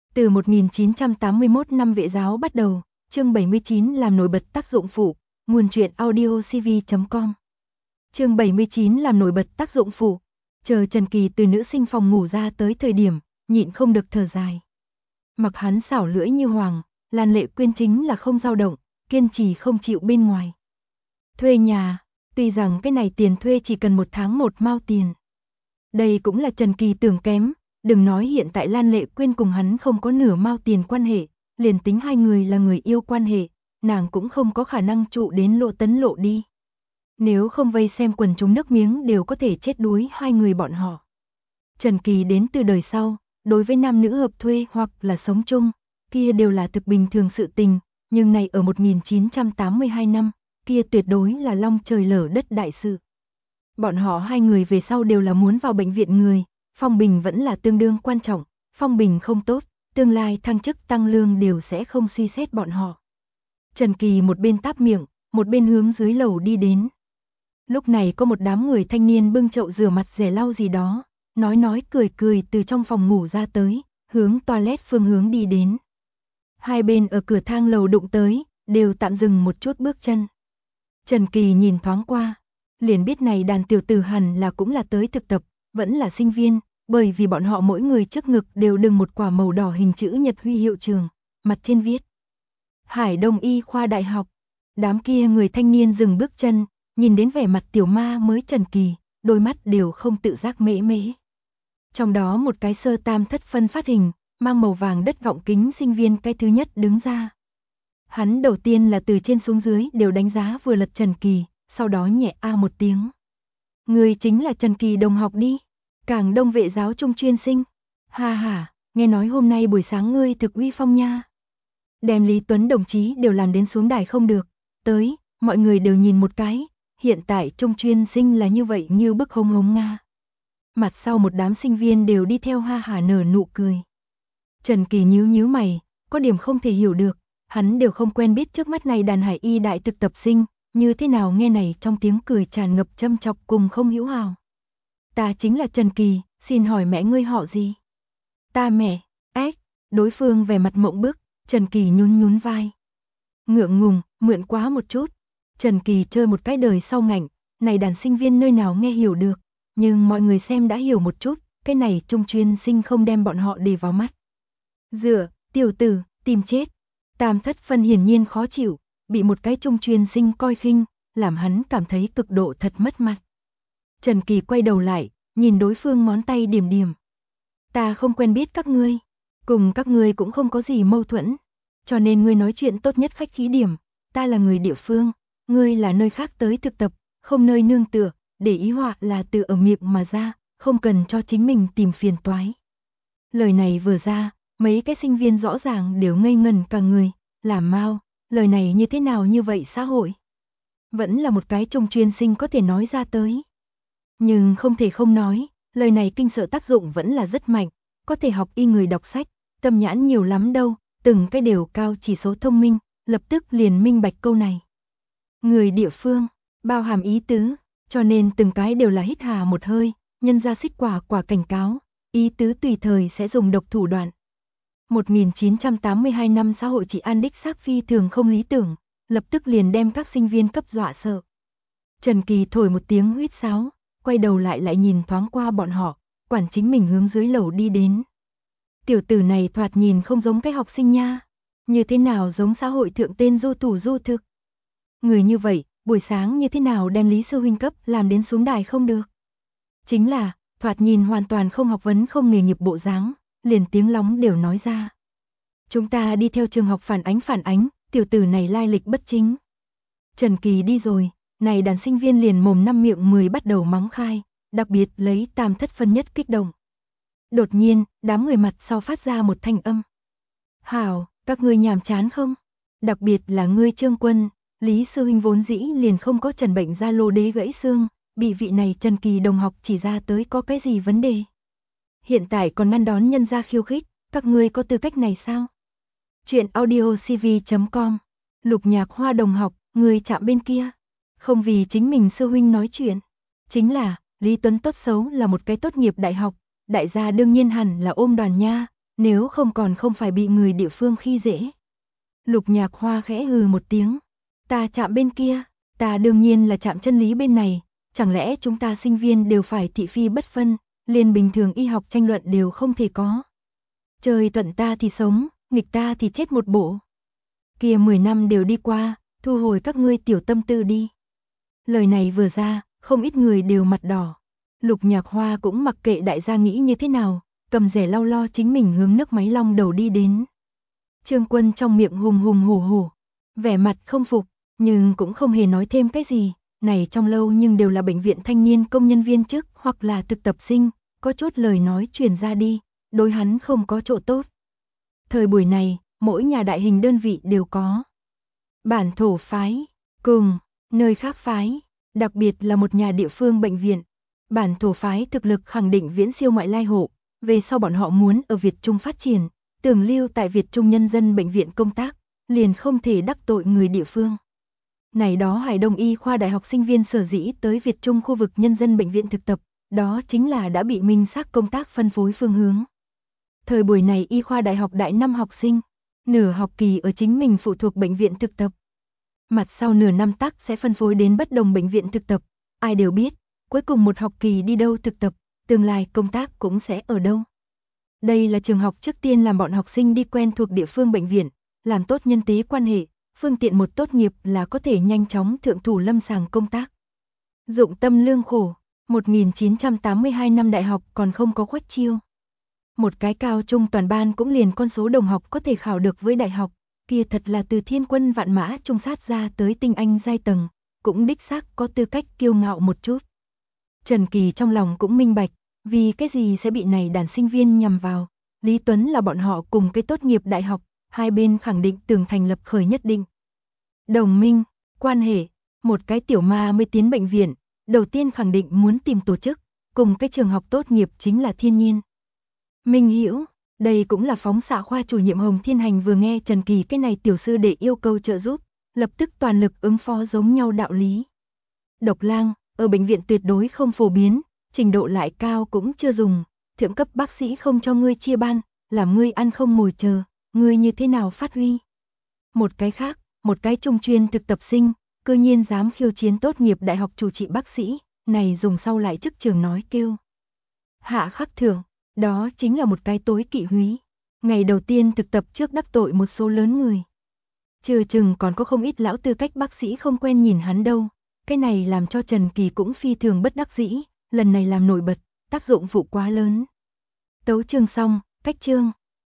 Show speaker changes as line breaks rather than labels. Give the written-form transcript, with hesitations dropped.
Từ 1981 năm Vệ giáo bắt đầu, chương 79 làm nổi bật tác dụng phụ, nguồn truyện audiocv.com. Chương 79 làm nổi bật tác dụng phụ, chờ Trần Kỳ từ nữ sinh phòng ngủ ra tới thời điểm, nhịn không được thở dài. Mặc hắn xảo lưỡi như hoàng, Lan Lệ Quyên chính là không dao động, kiên trì không chịu bên ngoài. Thuê nhà, tuy rằng cái này tiền thuê chỉ cần 1 tháng 1 mao tiền. Đây cũng là Trần Kỳ tưởng kém, đừng nói hiện tại Lan Lệ Quyên cùng hắn không có nửa mao tiền quan hệ, liền tính hai người là người yêu quan hệ, nàng cũng không có khả năng trụ đến Lộ Tấn Lộ đi. Nếu không vây xem quần chúng nước miếng đều có thể chết đuối hai người bọn họ. Trần Kỳ đến từ đời sau, đối với nam nữ hợp thuê hoặc là sống chung, kia đều là thực bình thường sự tình, nhưng này ở 1982 năm, kia tuyệt đối là long trời lở đất đại sự. Bọn họ hai người về sau đều là muốn vào bệnh viện người, phong bình vẫn là tương đương quan trọng, phong bình không tốt, tương lai thăng chức tăng lương đều sẽ không suy xét bọn họ. Trần Kỳ một bên táp miệng, một bên hướng dưới lầu đi đến. Lúc này có một đám người thanh niên bưng chậu rửa mặt rẻ lau gì đó, nói cười từ trong phòng ngủ ra tới, hướng toilet phương hướng đi đến. Hai bên ở cửa thang lầu đụng tới, đều tạm dừng một chút bước chân. Trần Kỳ nhìn thoáng qua, liền biết này đàn tiểu tử hẳn là cũng là tới thực tập, vẫn là sinh viên, bởi vì bọn họ mỗi người trước ngực đều đựng một quả màu đỏ hình chữ nhật huy hiệu trường, mặt trên viết Hải Đông Y khoa Đại học. Đám kia người thanh niên dừng bước chân, nhìn đến vẻ mặt tiểu ma mới Trần Kỳ, đôi mắt đều không tự giác mễ mễ. Trong đó một cái sơ tam thất phân phát hình, mang màu vàng đất gọng kính sinh viên cái thứ nhất đứng ra. Hắn đầu tiên là từ trên xuống dưới đều đánh giá vừa lật Trần Kỳ, sau đó nhẹ a một tiếng. Người chính là Trần Kỳ đồng học đi, Cảng Đông Vệ giáo trung chuyên sinh. Ha ha, nghe nói hôm nay buổi sáng ngươi thực uy phong nha. Đem Lý Tuấn đồng chí đều làm đến xuống đài không được, tới, mọi người đều nhìn một cái, hiện tại trung chuyên sinh là như vậy như bức hống hống Nga. Mặt sau một đám sinh viên đều đi theo ha hả nở nụ cười. Trần Kỳ nhíu mày, có điểm không thể hiểu được, hắn đều không quen biết trước mắt này đàn Hải Y đại thực tập sinh, như thế nào nghe này trong tiếng cười tràn ngập châm chọc cùng không hữu hào. Ta chính là Trần Kỳ, xin hỏi mẹ ngươi họ gì? Ta mẹ, đối phương vẻ mặt mộng bức, Trần Kỳ nhún vai. Ngượng ngùng, mượn quá một chút. Trần Kỳ chơi một cái đời sau ngạnh, này đàn sinh viên nơi nào nghe hiểu được, nhưng mọi người xem đã hiểu một chút, cái này trung chuyên sinh không đem bọn họ để vào mắt. Tiểu tử, tìm chết. Tam thất phân hiển nhiên khó chịu, bị một cái trung chuyên sinh coi khinh, làm hắn cảm thấy cực độ thật mất mặt. Trần Kỳ quay đầu lại, nhìn đối phương ngón tay điểm. Ta không quen biết các ngươi, cùng các ngươi cũng không có gì mâu thuẫn, cho nên ngươi nói chuyện tốt nhất khách khí điểm, ta là người địa phương, ngươi là nơi khác tới thực tập, không nơi nương tựa, để ý họa là từ ở miệng mà ra, không cần cho chính mình tìm phiền toái. Lời này vừa ra, mấy cái sinh viên rõ ràng đều ngây ngần cả người, làm mau, lời này như thế nào như vậy xã hội? Vẫn là một cái trung chuyên sinh có thể nói ra tới. Nhưng không thể không nói, lời này kinh sợ tác dụng vẫn là rất mạnh, có thể học y người đọc sách, tâm nhãn nhiều lắm đâu, từng cái đều cao chỉ số thông minh, lập tức liền minh bạch câu này. Người địa phương, bao hàm ý tứ, cho nên từng cái đều là hít hà một hơi, nhân ra xích quả cảnh cáo, ý tứ tùy thời sẽ dùng độc thủ đoạn. 1982 năm xã hội trị an đích xác phi thường không lý tưởng, lập tức liền đem các sinh viên cấp dọa sợ. Trần Kỳ thổi một tiếng huýt sáo, quay đầu lại nhìn thoáng qua bọn họ, quản chính mình hướng dưới lầu đi đến. Tiểu tử này thoạt nhìn không giống cái học sinh nha, như thế nào giống xã hội thượng tên du thủ du thực. Người như vậy, buổi sáng như thế nào đem Lý sư huynh cấp làm đến xuống đài không được. Chính là, thoạt nhìn hoàn toàn không học vấn không nghề nghiệp bộ dáng, liền tiếng lóng đều nói ra. Chúng ta đi theo trường học phản ánh, tiểu tử này lai lịch bất chính. Trần Kỳ đi rồi, này đàn sinh viên liền mồm năm miệng 10 bắt đầu mắng khai, đặc biệt lấy tam thất phân nhất kích động. Đột nhiên, đám người mặt sau phát ra một thanh âm. Hảo, các ngươi nhàm chán không? Đặc biệt là ngươi Trương Quân, Lý sư huynh vốn dĩ liền không có trần bệnh da lô đế gãy xương, bị vị này Trần Kỳ đồng học chỉ ra tới có cái gì vấn đề. Hiện tại còn ngăn đón nhân ra khiêu khích, các ngươi có tư cách này sao? Chuyện audiocv.com. Lục Nhạc Hoa đồng học, người chạm bên kia. Không vì chính mình sư huynh nói chuyện. Chính là, Lý Tuấn tốt xấu là một cái tốt nghiệp đại học, đại gia đương nhiên hẳn là ôm đoàn nha, nếu không còn không phải bị người địa phương khi dễ. Lục Nhạc Hoa khẽ hừ một tiếng, ta chạm bên kia, ta đương nhiên là chạm chân lý bên này, chẳng lẽ chúng ta sinh viên đều phải thị phi bất phân, liền bình thường y học tranh luận đều không thể có. Trời thuận ta thì sống, nghịch ta thì chết một bộ. Kia 10 năm đều đi qua, thu hồi các ngươi tiểu tâm tư đi. Lời này vừa ra, không ít người đều mặt đỏ. Lục Nhạc Hoa cũng mặc kệ đại gia nghĩ như thế nào, cầm rẻ lau lo chính mình hướng nước máy long đầu đi đến. Trương Quân trong miệng hùng hùng hổ hổ, vẻ mặt không phục, nhưng cũng không hề nói thêm cái gì. Này trong lâu nhưng đều là bệnh viện thanh niên công nhân viên chức hoặc là thực tập sinh, có chút lời nói truyền ra đi, đối hắn không có chỗ tốt. Thời buổi này, mỗi nhà đại hình đơn vị đều có bản thổ phái, cùng nơi khác phái, đặc biệt là một nhà địa phương bệnh viện. Bản thổ phái thực lực khẳng định viễn siêu ngoại lai hộ, về sau bọn họ muốn ở Việt Trung phát triển, tưởng lưu tại Việt Trung nhân dân bệnh viện công tác, liền không thể đắc tội người địa phương. Này đó Hải Đông Y khoa đại học sinh viên sở dĩ tới Việt Trung khu vực nhân dân bệnh viện thực tập, đó chính là đã bị minh xác công tác phân phối phương hướng. Thời buổi này y khoa đại học đại năm học sinh, nửa học kỳ ở chính mình phụ thuộc bệnh viện thực tập. Mặt sau nửa năm tắc sẽ phân phối đến bất đồng bệnh viện thực tập, ai đều biết, cuối cùng một học kỳ đi đâu thực tập, tương lai công tác cũng sẽ ở đâu. Đây là trường học trước tiên làm bọn học sinh đi quen thuộc địa phương bệnh viện, làm tốt nhân tế quan hệ, phương tiện một tốt nghiệp là có thể nhanh chóng thượng thủ lâm sàng công tác. Dụng tâm lương khổ, 1982 năm đại học còn không có khuếch chiêu. Một cái cao trung toàn ban cũng liền con số đồng học có thể khảo được với đại học, kia thật là từ thiên quân vạn mã trung sát ra tới tinh anh giai tầng, cũng đích xác có tư cách kiêu ngạo một chút. Trần Kỳ trong lòng cũng minh bạch, vì cái gì sẽ bị này đàn sinh viên nhằm vào. Lý Tuấn là bọn họ cùng cái tốt nghiệp đại học, hai bên khẳng định tưởng thành lập khởi nhất định đồng minh, quan hệ, một cái tiểu ma mới tiến bệnh viện, đầu tiên khẳng định muốn tìm tổ chức, cùng cái trường học tốt nghiệp chính là Thiên Nhiên. Minh Hiểu, đây cũng là phóng xạ khoa chủ nhiệm Hồng Thiên Hành vừa nghe Trần Kỳ cái này tiểu sư để yêu cầu trợ giúp, lập tức toàn lực ứng phó giống nhau đạo lý. Độc lang, ở bệnh viện tuyệt đối không phổ biến, trình độ lại cao cũng chưa dùng, thượng cấp bác sĩ không cho ngươi chia ban, làm ngươi ăn không ngồi chờ, ngươi như thế nào phát huy. Một cái khác, một cái trung chuyên thực tập sinh, cư nhiên dám khiêu chiến tốt nghiệp đại học chủ trị bác sĩ, này dùng sau lại chức trường nói kêu. Hạ khắc thưởng, đó chính là một cái tối kỵ húy. Ngày đầu tiên thực tập trước đắc tội một số lớn người. Trừ chừng còn có không ít lão tư cách bác sĩ không quen nhìn hắn đâu. Cái này làm cho Trần Kỳ cũng phi thường bất đắc dĩ, lần này làm nổi bật, tác dụng phụ quá lớn. Tấu chương xong, cách chương.